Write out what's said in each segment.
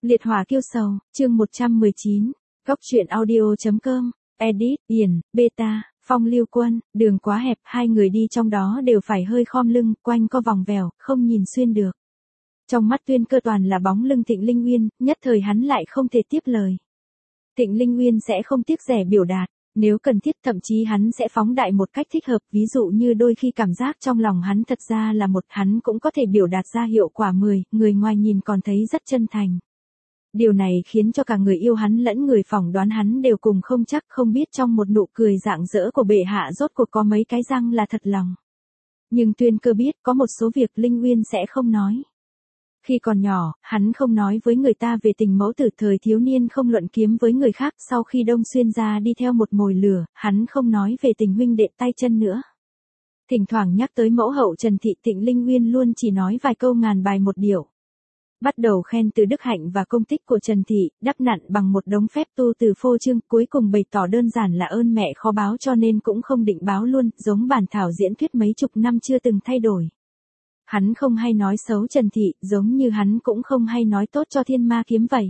Liệt hỏa kiêu sầu, chương 119, Góc truyện audio.com, edit, Điền, Beta, Phong Lưu Quân, đường quá hẹp, hai người đi trong đó đều phải hơi khom lưng, quanh co vòng vèo, không nhìn xuyên được. Trong mắt Tuyên Cơ toàn là bóng lưng Thịnh Linh Uyên, nhất thời hắn lại không thể tiếp lời. Thịnh Linh Uyên sẽ không tiếc rẻ biểu đạt, nếu cần thiết thậm chí hắn sẽ phóng đại một cách thích hợp, ví dụ như đôi khi cảm giác trong lòng hắn thật ra là một, hắn cũng có thể biểu đạt ra hiệu quả 10, người ngoài nhìn còn thấy rất chân thành. Điều này khiến cho cả người yêu hắn lẫn người phỏng đoán hắn đều cùng không chắc, không biết trong một nụ cười rạng rỡ của bệ hạ rốt cuộc có mấy cái răng là thật lòng. Nhưng Tuyên Cơ biết có một số việc Linh Uyên sẽ không nói. Khi còn nhỏ, hắn không nói với người ta về tình mẫu tử, thời thiếu niên không luận kiếm với người khác, sau khi Đông Xuyên ra đi theo một mồi lửa, hắn không nói về tình huynh đệ tay chân nữa. Thỉnh thoảng nhắc tới mẫu hậu Trần Thị, Thịnh Linh Uyên luôn chỉ nói vài câu ngàn bài một điệu. Bắt đầu khen từ đức hạnh và công tích của Trần Thị, đắp nặn bằng một đống phép tu từ phô trương, cuối cùng bày tỏ đơn giản là ơn mẹ khó báo cho nên cũng không định báo luôn, giống bản thảo diễn thuyết mấy chục năm chưa từng thay đổi. Hắn không hay nói xấu Trần Thị, giống như hắn cũng không hay nói tốt cho Thiên Ma Kiếm vậy.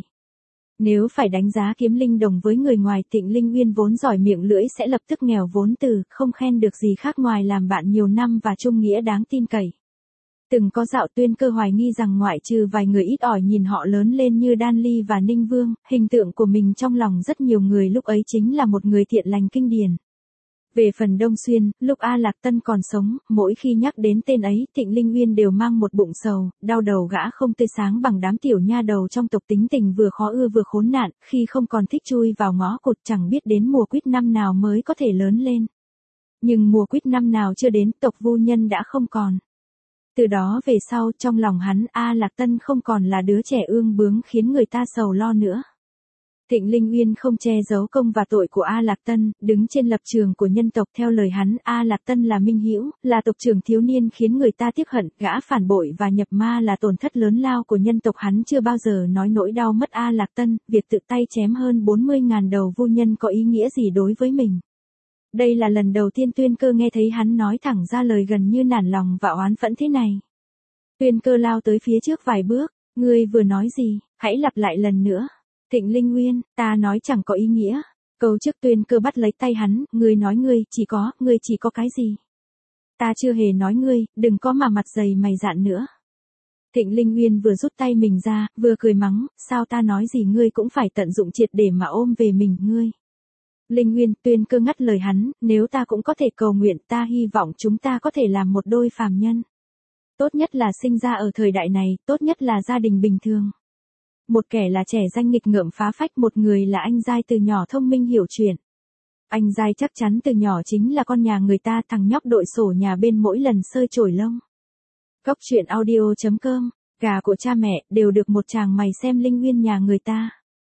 Nếu phải đánh giá kiếm linh đồng với người ngoài, Thịnh Linh Uyên vốn giỏi miệng lưỡi sẽ lập tức nghèo vốn từ, không khen được gì khác ngoài làm bạn nhiều năm và trung nghĩa đáng tin cậy. Từng có dạo Tuyên Cơ hoài nghi rằng ngoại trừ vài người ít ỏi nhìn họ lớn lên như Đan Ly và Ninh Vương, hình tượng của mình trong lòng rất nhiều người lúc ấy chính là một người thiện lành kinh điển. Về phần Đông Xuyên, lúc A Lạc Tân còn sống, mỗi khi nhắc đến tên ấy, Thịnh Linh Uyên đều mang một bụng sầu, đau đầu gã không tươi sáng bằng đám tiểu nha đầu trong tộc, tính tình vừa khó ưa vừa khốn nạn, khi không còn thích chui vào ngõ cụt, chẳng biết đến mùa quýt năm nào mới có thể lớn lên. Nhưng mùa quýt năm nào chưa đến, tộc Vu Nhân đã không còn. Từ đó về sau, trong lòng hắn, A Lạc Tân không còn là đứa trẻ ương bướng khiến người ta sầu lo nữa. Thịnh Linh Uyên không che giấu công và tội của A Lạc Tân, đứng trên lập trường của nhân tộc, theo lời hắn, A Lạc Tân là minh hữu, là tộc trưởng thiếu niên khiến người ta tiếc hận, gã phản bội và nhập ma là tổn thất lớn lao của nhân tộc, hắn chưa bao giờ nói nỗi đau mất A Lạc Tân, việc tự tay chém hơn 40.000 đầu Vu Nhân có ý nghĩa gì đối với mình. Đây là lần đầu tiên Tuyên Cơ nghe thấy hắn nói thẳng ra lời gần như nản lòng và oán phẫn thế này. Tuyên Cơ lao tới phía trước vài bước, ngươi vừa nói gì, hãy lặp lại lần nữa. Thịnh Linh Uyên, ta nói chẳng có ý nghĩa. Câu trước Tuyên Cơ bắt lấy tay hắn, ngươi nói ngươi chỉ có cái gì? Ta chưa hề nói ngươi, đừng có mà mặt dày mày dạn nữa. Thịnh Linh Uyên vừa rút tay mình ra, vừa cười mắng, sao ta nói gì ngươi cũng phải tận dụng triệt để mà ôm về mình ngươi. Linh Uyên, Tuyên Cơ ngắt lời hắn, nếu ta cũng có thể cầu nguyện, ta hy vọng chúng ta có thể làm một đôi phàm nhân. Tốt nhất là sinh ra ở thời đại này, tốt nhất là gia đình bình thường. Một kẻ là trẻ danh nghịch ngợm phá phách, một người là anh giai từ nhỏ thông minh hiểu chuyện. Anh giai chắc chắn từ nhỏ chính là con nhà người ta, thằng nhóc đội sổ nhà bên mỗi lần sơi chổi lông. Góc truyện audio.com, gà của cha mẹ đều được một chàng mày xem Linh Uyên nhà người ta.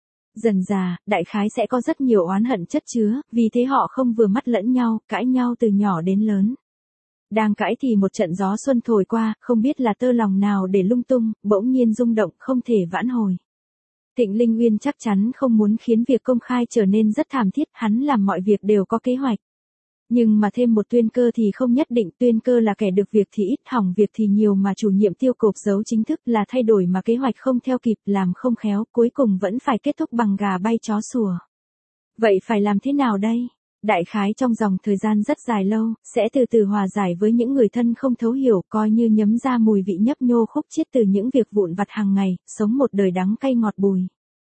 Dần già, đại khái sẽ có rất nhiều oán hận chất chứa, vì thế họ không vừa mắt lẫn nhau, cãi nhau từ nhỏ đến lớn. Đang cãi thì một trận gió xuân thổi qua, không biết là tơ lòng nào để lung tung, bỗng nhiên rung động, không thể vãn hồi. Thịnh Linh Uyên chắc chắn không muốn khiến việc công khai trở nên rất thảm thiết, hắn làm mọi việc đều có kế hoạch. Nhưng mà thêm một Tuyên Cơ thì không nhất định, Tuyên Cơ là kẻ được việc thì ít, hỏng việc thì nhiều, mà chủ nhiệm tiêu cộp giấu chính thức là thay đổi mà kế hoạch không theo kịp, làm không khéo, cuối cùng vẫn phải kết thúc bằng gà bay chó sủa. Vậy phải làm thế nào đây? Đại khái trong dòng thời gian rất dài lâu, sẽ từ từ hòa giải với những người thân không thấu hiểu, coi như nhấm ra mùi vị nhấp nhô khúc chiết từ những việc vụn vặt hàng ngày, sống một đời đắng cay ngọt bùi.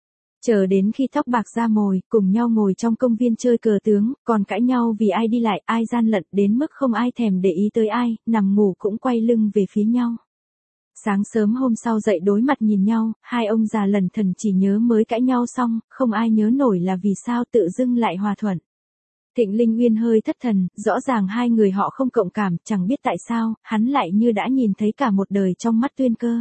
Chờ đến khi tóc bạc ra mồi, cùng nhau ngồi trong công viên chơi cờ tướng, còn cãi nhau vì ai đi lại, ai gian lận, đến mức không ai thèm để ý tới ai, nằm ngủ cũng quay lưng về phía nhau. Sáng sớm hôm sau dậy đối mặt nhìn nhau, hai ông già lẩn thẩn chỉ nhớ mới cãi nhau xong, không ai nhớ nổi là vì sao tự dưng lại hòa thuận. Thịnh Linh Uyên hơi thất thần, rõ ràng hai người họ không cộng cảm, chẳng biết tại sao, hắn lại như đã nhìn thấy cả một đời trong mắt Tuyên Cơ.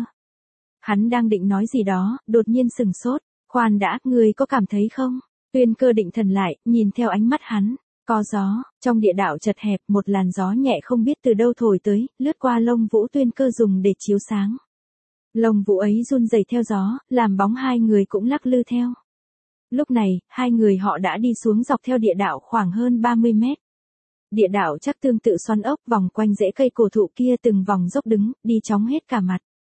Hắn đang định nói gì đó, đột nhiên sừng sốt, khoan đã, ngươi có cảm thấy không? Tuyên Cơ định thần lại, nhìn theo ánh mắt hắn, có gió, trong địa đạo chật hẹp, một làn gió nhẹ không biết từ đâu thổi tới, lướt qua lông vũ Tuyên Cơ dùng để chiếu sáng. Lông vũ ấy run rẩy theo gió, làm bóng hai người cũng lắc lư theo. Lúc này, hai người họ đã đi xuống dọc theo địa đạo khoảng hơn 30 mét. Địa đạo chắc tương tự xoắn ốc, vòng quanh rễ cây cổ thụ kia từng vòng dốc đứng, đi chóng hết cả mặt.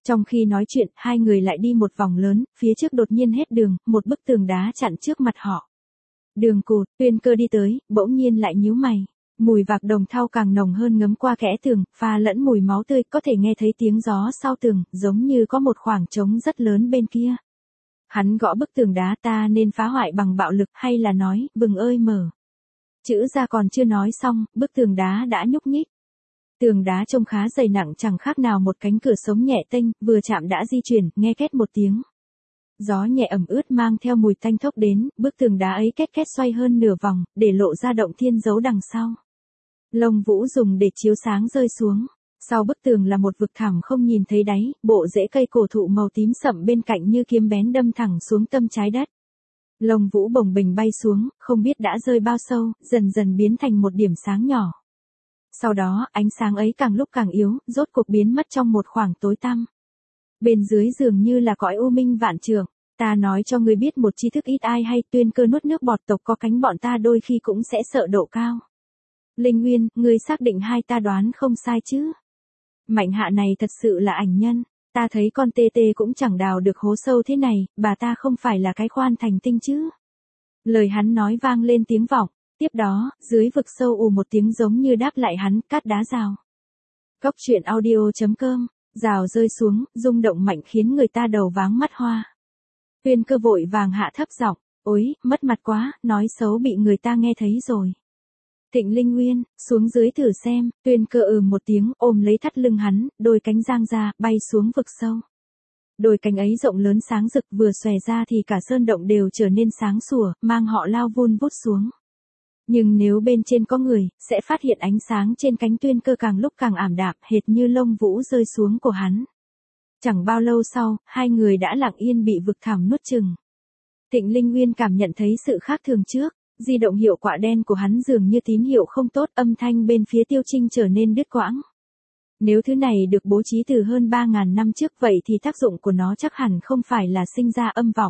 Trong khi nói chuyện, hai người lại đi một vòng lớn, phía trước đột nhiên hết đường, một bức tường đá chặn trước mặt họ. Đường Cụt, Tuyên Cơ đi tới, bỗng nhiên lại nhíu mày. Mùi vạc đồng thau càng nồng hơn ngấm qua kẽ tường, pha lẫn mùi máu tươi, có thể nghe thấy tiếng gió sau tường, giống như có một khoảng trống rất lớn bên kia. Hắn gõ bức tường đá, ta nên phá hoại bằng bạo lực hay là nói, vừng ơi mở. Chữ ra còn chưa nói xong, bức tường đá đã nhúc nhích. Tường đá trông khá dày nặng chẳng khác nào một cánh cửa sống nhẹ tênh, vừa chạm đã di chuyển, nghe két một tiếng. Gió nhẹ ẩm ướt mang theo mùi tanh thốc đến, bức tường đá ấy két két xoay hơn nửa vòng, để lộ ra động thiên giấu đằng sau. Lông vũ dùng để chiếu sáng rơi xuống. Sau bức tường là một vực thẳm không nhìn thấy đáy, bộ rễ cây cổ thụ màu tím sậm bên cạnh như kiếm bén đâm thẳng xuống tâm trái đất. Lông vũ bồng bềnh bay xuống, không biết đã rơi bao sâu, dần dần biến thành một điểm sáng nhỏ. Sau đó, ánh sáng ấy càng lúc càng yếu, rốt cuộc biến mất trong một khoảng tối tăm. Bên dưới dường như là cõi u minh vạn trượng. Ta nói cho ngươi biết một tri thức ít ai hay, Tuyên Cơ nuốt nước bọt, tộc có cánh bọn ta đôi khi cũng sẽ sợ độ cao. Linh Nguyên, ngươi xác định hai ta đoán không sai chứ? Mạnh Hạ này thật sự là ảnh nhân, ta thấy con tê tê cũng chẳng đào được hố sâu thế này, bà ta không phải là cái khoan thành tinh chứ? Lời hắn nói vang lên tiếng vọng, tiếp đó, dưới vực sâu ù một tiếng giống như đáp lại hắn, cát đá rào. Góc truyện audio.com, rào rơi xuống, rung động mạnh khiến người ta đầu váng mắt hoa. Tuyên Cơ vội vàng hạ thấp giọng, ôi, mất mặt quá, nói xấu bị người ta nghe thấy rồi. Thịnh Linh Nguyên, xuống dưới thử xem, Tuyên Cơ một tiếng, ôm lấy thắt lưng hắn, đôi cánh giang ra, bay xuống vực sâu. Đôi cánh ấy rộng lớn sáng rực, vừa xòe ra thì cả sơn động đều trở nên sáng sủa, mang họ lao vun vút xuống. Nhưng nếu bên trên có người, sẽ phát hiện ánh sáng trên cánh Tuyên Cơ càng lúc càng ảm đạm, hệt như lông vũ rơi xuống của hắn. Chẳng bao lâu sau, hai người đã lặng yên bị vực thẳm nuốt chừng. Thịnh Linh Nguyên cảm nhận thấy sự khác thường trước, di động hiệu quả đen của hắn dường như tín hiệu không tốt, âm thanh bên phía Tiêu Trinh trở nên đứt quãng. Nếu thứ này được bố trí từ hơn 3.000 năm trước vậy thì tác dụng của nó chắc hẳn không phải là sinh ra âm vọng.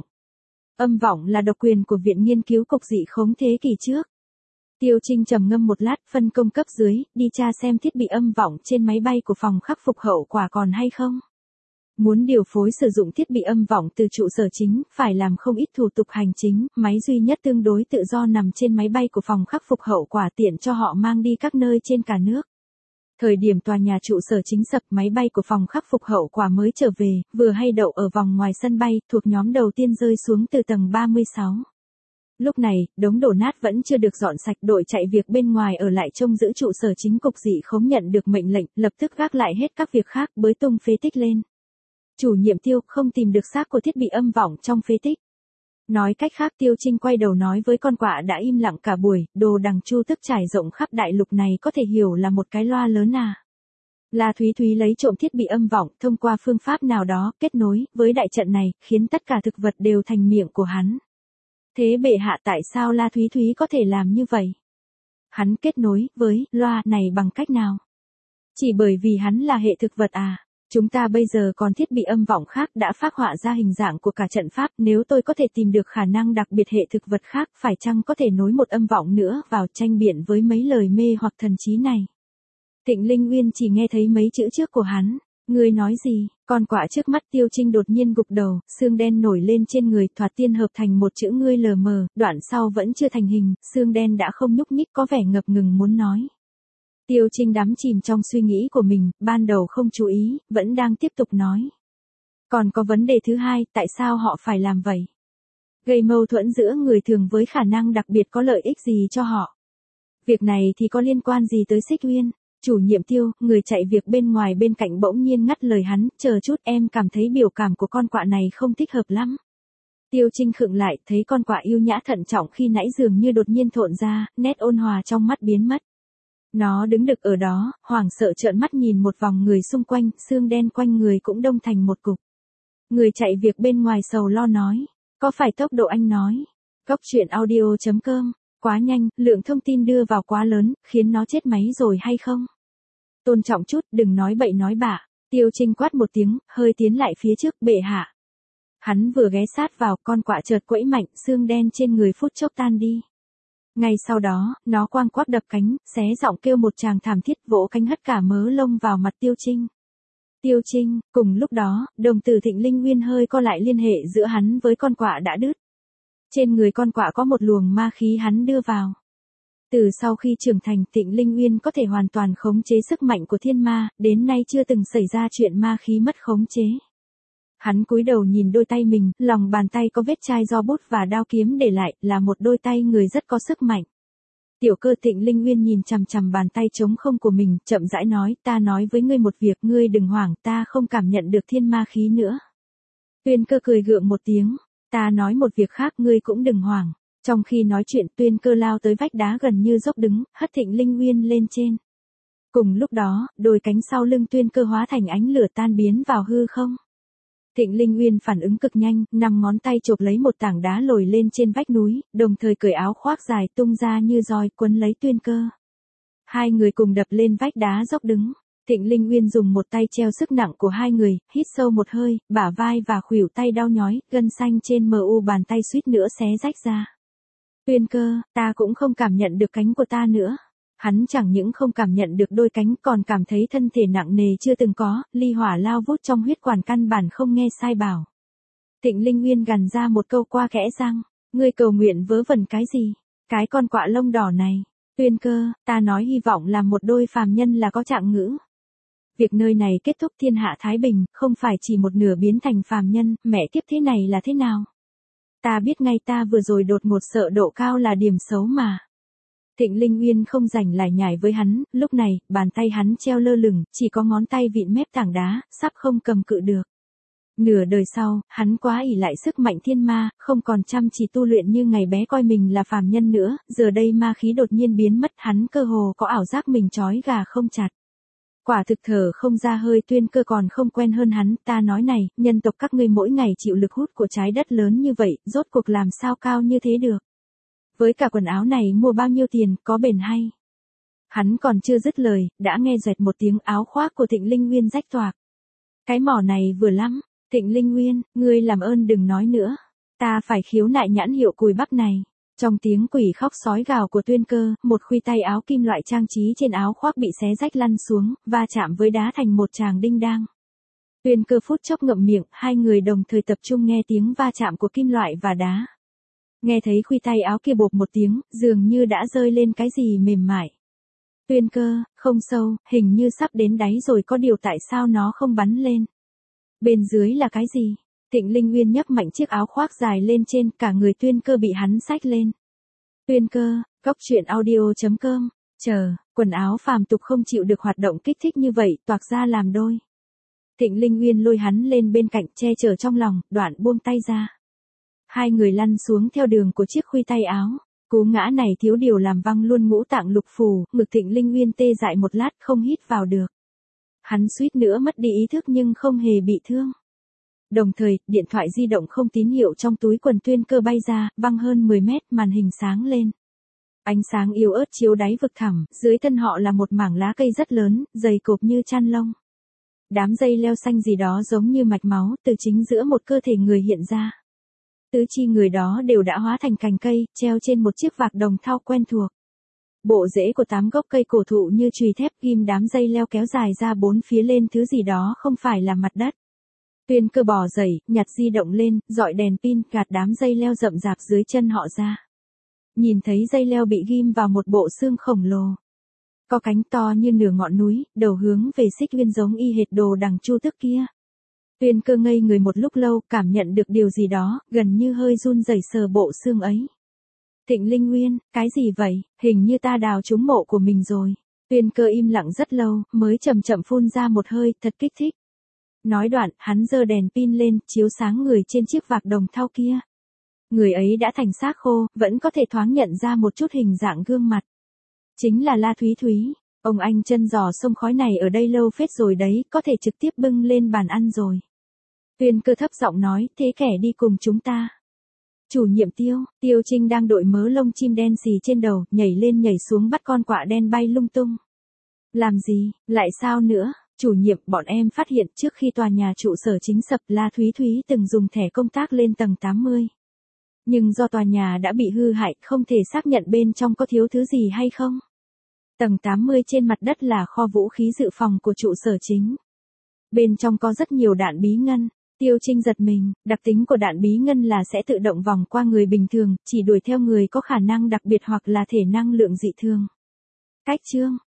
Âm vọng là độc quyền của Viện Nghiên cứu Cục Dị Khống thế kỷ trước. Tiêu Trinh trầm ngâm một lát, phân công cấp dưới, đi tra xem thiết bị âm vọng trên máy bay của phòng khắc phục hậu quả còn hay không. Muốn điều phối sử dụng thiết bị âm vọng từ trụ sở chính, phải làm không ít thủ tục hành chính, máy duy nhất tương đối tự do nằm trên máy bay của phòng khắc phục hậu quả tiện cho họ mang đi các nơi trên cả nước. Thời điểm tòa nhà trụ sở chính sập, máy bay của phòng khắc phục hậu quả mới trở về, vừa hay đậu ở vòng ngoài sân bay, thuộc nhóm đầu tiên rơi xuống từ tầng 36. Lúc này, đống đổ nát vẫn chưa được dọn sạch, đội chạy việc bên ngoài ở lại trông giữ trụ sở chính Cục Dị Khống nhận được mệnh lệnh, lập tức gác lại hết các việc khác, bới tung phế tích lên. Chủ nhiệm Tiêu không tìm được xác của thiết bị âm vọng trong phế tích. Nói cách khác, Tiêu Trinh quay đầu nói với con quạ đã im lặng cả buổi, đồ đằng chu tức trải rộng khắp đại lục này có thể hiểu là một cái loa lớn à. La Thúy Thúy lấy trộm thiết bị âm vọng, thông qua phương pháp nào đó, kết nối với đại trận này, khiến tất cả thực vật đều thành miệng của hắn. Thế bệ hạ tại sao La Thúy Thúy có thể làm như vậy? Hắn kết nối với loa này bằng cách nào? Chỉ bởi vì hắn là hệ thực vật à? Chúng ta bây giờ còn thiết bị âm vọng khác đã phác họa ra hình dạng của cả trận pháp, nếu tôi có thể tìm được khả năng đặc biệt hệ thực vật khác, phải chăng có thể nối một âm vọng nữa vào tranh biện với mấy lời mê hoặc thần trí này? Thịnh Linh Nguyên chỉ nghe thấy mấy chữ trước của hắn. Ngươi nói gì? Con quạ trước mắt Tiêu Trinh đột nhiên gục đầu, xương đen nổi lên trên người, thoạt tiên hợp thành một chữ ngươi lờ mờ, đoạn sau vẫn chưa thành hình, xương đen đã không nhúc nhích, có vẻ ngập ngừng muốn nói. Tiêu Trinh đắm chìm trong suy nghĩ của mình, ban đầu không chú ý, vẫn đang tiếp tục nói. Còn có vấn đề thứ hai, tại sao họ phải làm vậy? Gây mâu thuẫn giữa người thường với khả năng đặc biệt có lợi ích gì cho họ? Việc này thì có liên quan gì tới Xích Uyên? Chủ nhiệm Tiêu, người chạy việc bên ngoài bên cạnh bỗng nhiên ngắt lời hắn, chờ chút, em cảm thấy biểu cảm của con quạ này không thích hợp lắm. Tiêu Trinh khựng lại, thấy con quạ yêu nhã thận trọng khi nãy dường như đột nhiên thộn ra, nét ôn hòa trong mắt biến mất. Nó đứng đực ở đó, hoảng sợ trợn mắt nhìn một vòng người xung quanh, xương đen quanh người cũng đông thành một cục. Người chạy việc bên ngoài sầu lo nói, có phải tốc độ anh nói? Góc truyện audio.com, quá nhanh, lượng thông tin đưa vào quá lớn, khiến nó chết máy rồi hay không? Tôn trọng chút, đừng nói bậy nói bạ. Tiêu Trinh quát một tiếng, hơi tiến lại phía trước, bệ hạ. Hắn vừa ghé sát vào, con quạ chợt quẫy mạnh, xương đen trên người phút chốc tan đi. Ngay sau đó, nó quang quắc đập cánh, xé giọng kêu một tràng thảm thiết, vỗ cánh hất cả mớ lông vào mặt Tiêu Trinh. Tiêu Trinh, cùng lúc đó, đồng tử Thịnh Linh Nguyên hơi co lại liên hệ giữa hắn với con quạ đã đứt. Trên người con quạ có một luồng ma khí hắn đưa vào. Từ sau khi trưởng thành, Thịnh Linh Nguyên có thể hoàn toàn khống chế sức mạnh của thiên ma, đến nay chưa từng xảy ra chuyện ma khí mất khống chế. Hắn cúi đầu nhìn đôi tay mình, lòng bàn tay có vết chai do bút và đao kiếm để lại, là một đôi tay người rất có sức mạnh. Tiểu Cơ, Thịnh Linh Nguyên nhìn chằm chằm bàn tay trống không của mình, chậm rãi nói, ta nói với ngươi một việc, ngươi đừng hoảng, ta không cảm nhận được thiên ma khí nữa. Tuyên Cơ cười gượng một tiếng, ta nói một việc khác, ngươi cũng đừng hoảng. Trong khi nói chuyện, Tuyên Cơ lao tới vách đá gần như dốc đứng, hất Thịnh Linh Nguyên lên trên. Cùng lúc đó, đôi cánh sau lưng Tuyên Cơ hóa thành ánh lửa tan biến vào hư không. Thịnh Linh Nguyên phản ứng cực nhanh, 5 ngón tay chộp lấy một tảng đá lồi lên trên vách núi, đồng thời cởi áo khoác dài tung ra như roi quấn lấy Tuyên Cơ. Hai người cùng đập lên vách đá dốc đứng. Thịnh Linh Nguyên dùng một tay treo sức nặng của hai người, hít sâu một hơi, bả vai và khuỷu tay đau nhói, gân xanh trên mu bàn tay suýt nữa xé rách ra. Tuyên Cơ, ta cũng không cảm nhận được cánh của ta nữa. Hắn chẳng những không cảm nhận được đôi cánh còn cảm thấy thân thể nặng nề chưa từng có, ly hỏa lao vút trong huyết quản căn bản không nghe sai bảo. Thịnh Linh Nguyên gằn ra một câu qua kẽ răng, ngươi cầu nguyện vớ vẩn cái gì? Cái con quạ lông đỏ này. Tuyên Cơ, ta nói hy vọng làm một đôi phàm nhân là có trạng ngữ. Việc nơi này kết thúc thiên hạ thái bình, không phải chỉ một nửa biến thành phàm nhân, mẹ kiếp thế này là thế nào? Ta biết ngay, ta vừa rồi đột ngột sợ độ cao là điểm xấu mà. Thịnh Linh Nguyên không rảnh lải nhải với hắn, lúc này, bàn tay hắn treo lơ lửng, chỉ có ngón tay vịn mép tảng đá, sắp không cầm cự được. Nửa đời sau, hắn quá ỷ lại sức mạnh thiên ma, không còn chăm chỉ tu luyện như ngày bé coi mình là phàm nhân nữa, giờ đây ma khí đột nhiên biến mất, hắn cơ hồ có ảo giác mình trói gà không chặt. Quả thực thở không ra hơi. Tuyên Cơ còn không quen hơn hắn, ta nói này, nhân tộc các ngươi mỗi ngày chịu lực hút của trái đất lớn như vậy, rốt cuộc làm sao cao như thế được. Với cả quần áo này mua bao nhiêu tiền, có bền hay? Hắn còn chưa dứt lời, đã nghe doẹt một tiếng, áo khoác của Thịnh Linh Nguyên rách toạc. Cái mỏ này vừa lắm. Thịnh Linh Nguyên, ngươi làm ơn đừng nói nữa. Ta phải khiếu nại nhãn hiệu cùi bắp này. Trong tiếng quỷ khóc sói gào của Tuyên Cơ, một khuy tay áo kim loại trang trí trên áo khoác bị xé rách lăn xuống, va chạm với đá thành một tràng đinh đang. Tuyên Cơ phút chốc ngậm miệng, hai người đồng thời tập trung nghe tiếng va chạm của kim loại và đá. Nghe thấy khuy tay áo kia bộp một tiếng, dường như đã rơi lên cái gì mềm mại. Tuyên Cơ, không sâu, hình như sắp đến đáy rồi, có điều tại sao nó không bắn lên? Bên dưới là cái gì? Thịnh Linh Nguyên nhấc mạnh chiếc áo khoác dài lên trên, cả người Tuyên Cơ bị hắn xách lên. Tuyên Cơ, goctruyện.audio.com, chờ, quần áo phàm tục không chịu được hoạt động kích thích như vậy, toạc ra làm đôi. Thịnh Linh Nguyên lôi hắn lên bên cạnh, che chở trong lòng, đoạn buông tay ra. Hai người lăn xuống theo đường của chiếc khuy tay áo. Cú ngã này thiếu điều làm văng luôn ngũ tạng lục phủ, ngực Thịnh Linh Nguyên tê dại một lát không hít vào được. Hắn suýt nữa mất đi ý thức nhưng không hề bị thương. Đồng thời, điện thoại di động không tín hiệu trong túi quần Tuyên Cơ bay ra, văng hơn 10 mét, màn hình sáng lên. Ánh sáng yếu ớt chiếu đáy vực thẳm, dưới thân họ là một mảng lá cây rất lớn, dày cộp như chăn lông. Đám dây leo xanh gì đó giống như mạch máu từ chính giữa một cơ thể người hiện ra. Tứ chi người đó đều đã hóa thành cành cây, treo trên một chiếc vạc đồng thau quen thuộc. Bộ rễ của 8 gốc cây cổ thụ như chùy thép ghim đám dây leo kéo dài ra bốn phía lên thứ gì đó không phải là mặt đất. Tuyên Cơ bò dậy, nhặt di động lên, dọi đèn pin, gạt đám dây leo rậm rạp dưới chân họ ra. Nhìn thấy dây leo bị ghim vào một bộ xương khổng lồ. Có cánh to như nửa ngọn núi, đầu hướng về Xích Uyên giống y hệt Đồ Đằng Chu Tước kia. Tuyên Cơ ngây người một lúc lâu, cảm nhận được điều gì đó, gần như hơi run rẩy sờ bộ xương ấy. Thịnh Linh Nguyên, cái gì vậy, hình như ta đào trúng mộ của mình rồi. Tuyên Cơ im lặng rất lâu, mới chậm chậm phun ra một hơi, thật kích thích. Nói đoạn, hắn giơ đèn pin lên, chiếu sáng người trên chiếc vạc đồng thau kia. Người ấy đã thành xác khô, vẫn có thể thoáng nhận ra một chút hình dạng gương mặt. Chính là La Thúy Thúy. Ông anh chân giò sông khói này ở đây lâu phết rồi đấy, có thể trực tiếp bưng lên bàn ăn rồi. Tuyên Cơ thấp giọng nói, thế kẻ đi cùng chúng ta. Chủ nhiệm Tiêu Trinh đang đội mớ lông chim đen xì trên đầu, nhảy lên nhảy xuống bắt con quạ đen bay lung tung. Làm gì, lại sao nữa? Chủ nhiệm, bọn em phát hiện trước khi tòa nhà trụ sở chính sập, La Thúy Thúy từng dùng thẻ công tác lên tầng 80. Nhưng do tòa nhà đã bị hư hại, không thể xác nhận bên trong có thiếu thứ gì hay không. Tầng 80 trên mặt đất là kho vũ khí dự phòng của trụ sở chính. Bên trong có rất nhiều đạn bí ngân. Tiêu Trinh giật mình, đặc tính của đạn bí ngân là sẽ tự động vòng qua người bình thường, chỉ đuổi theo người có khả năng đặc biệt hoặc là thể năng lượng dị thường. Cách chương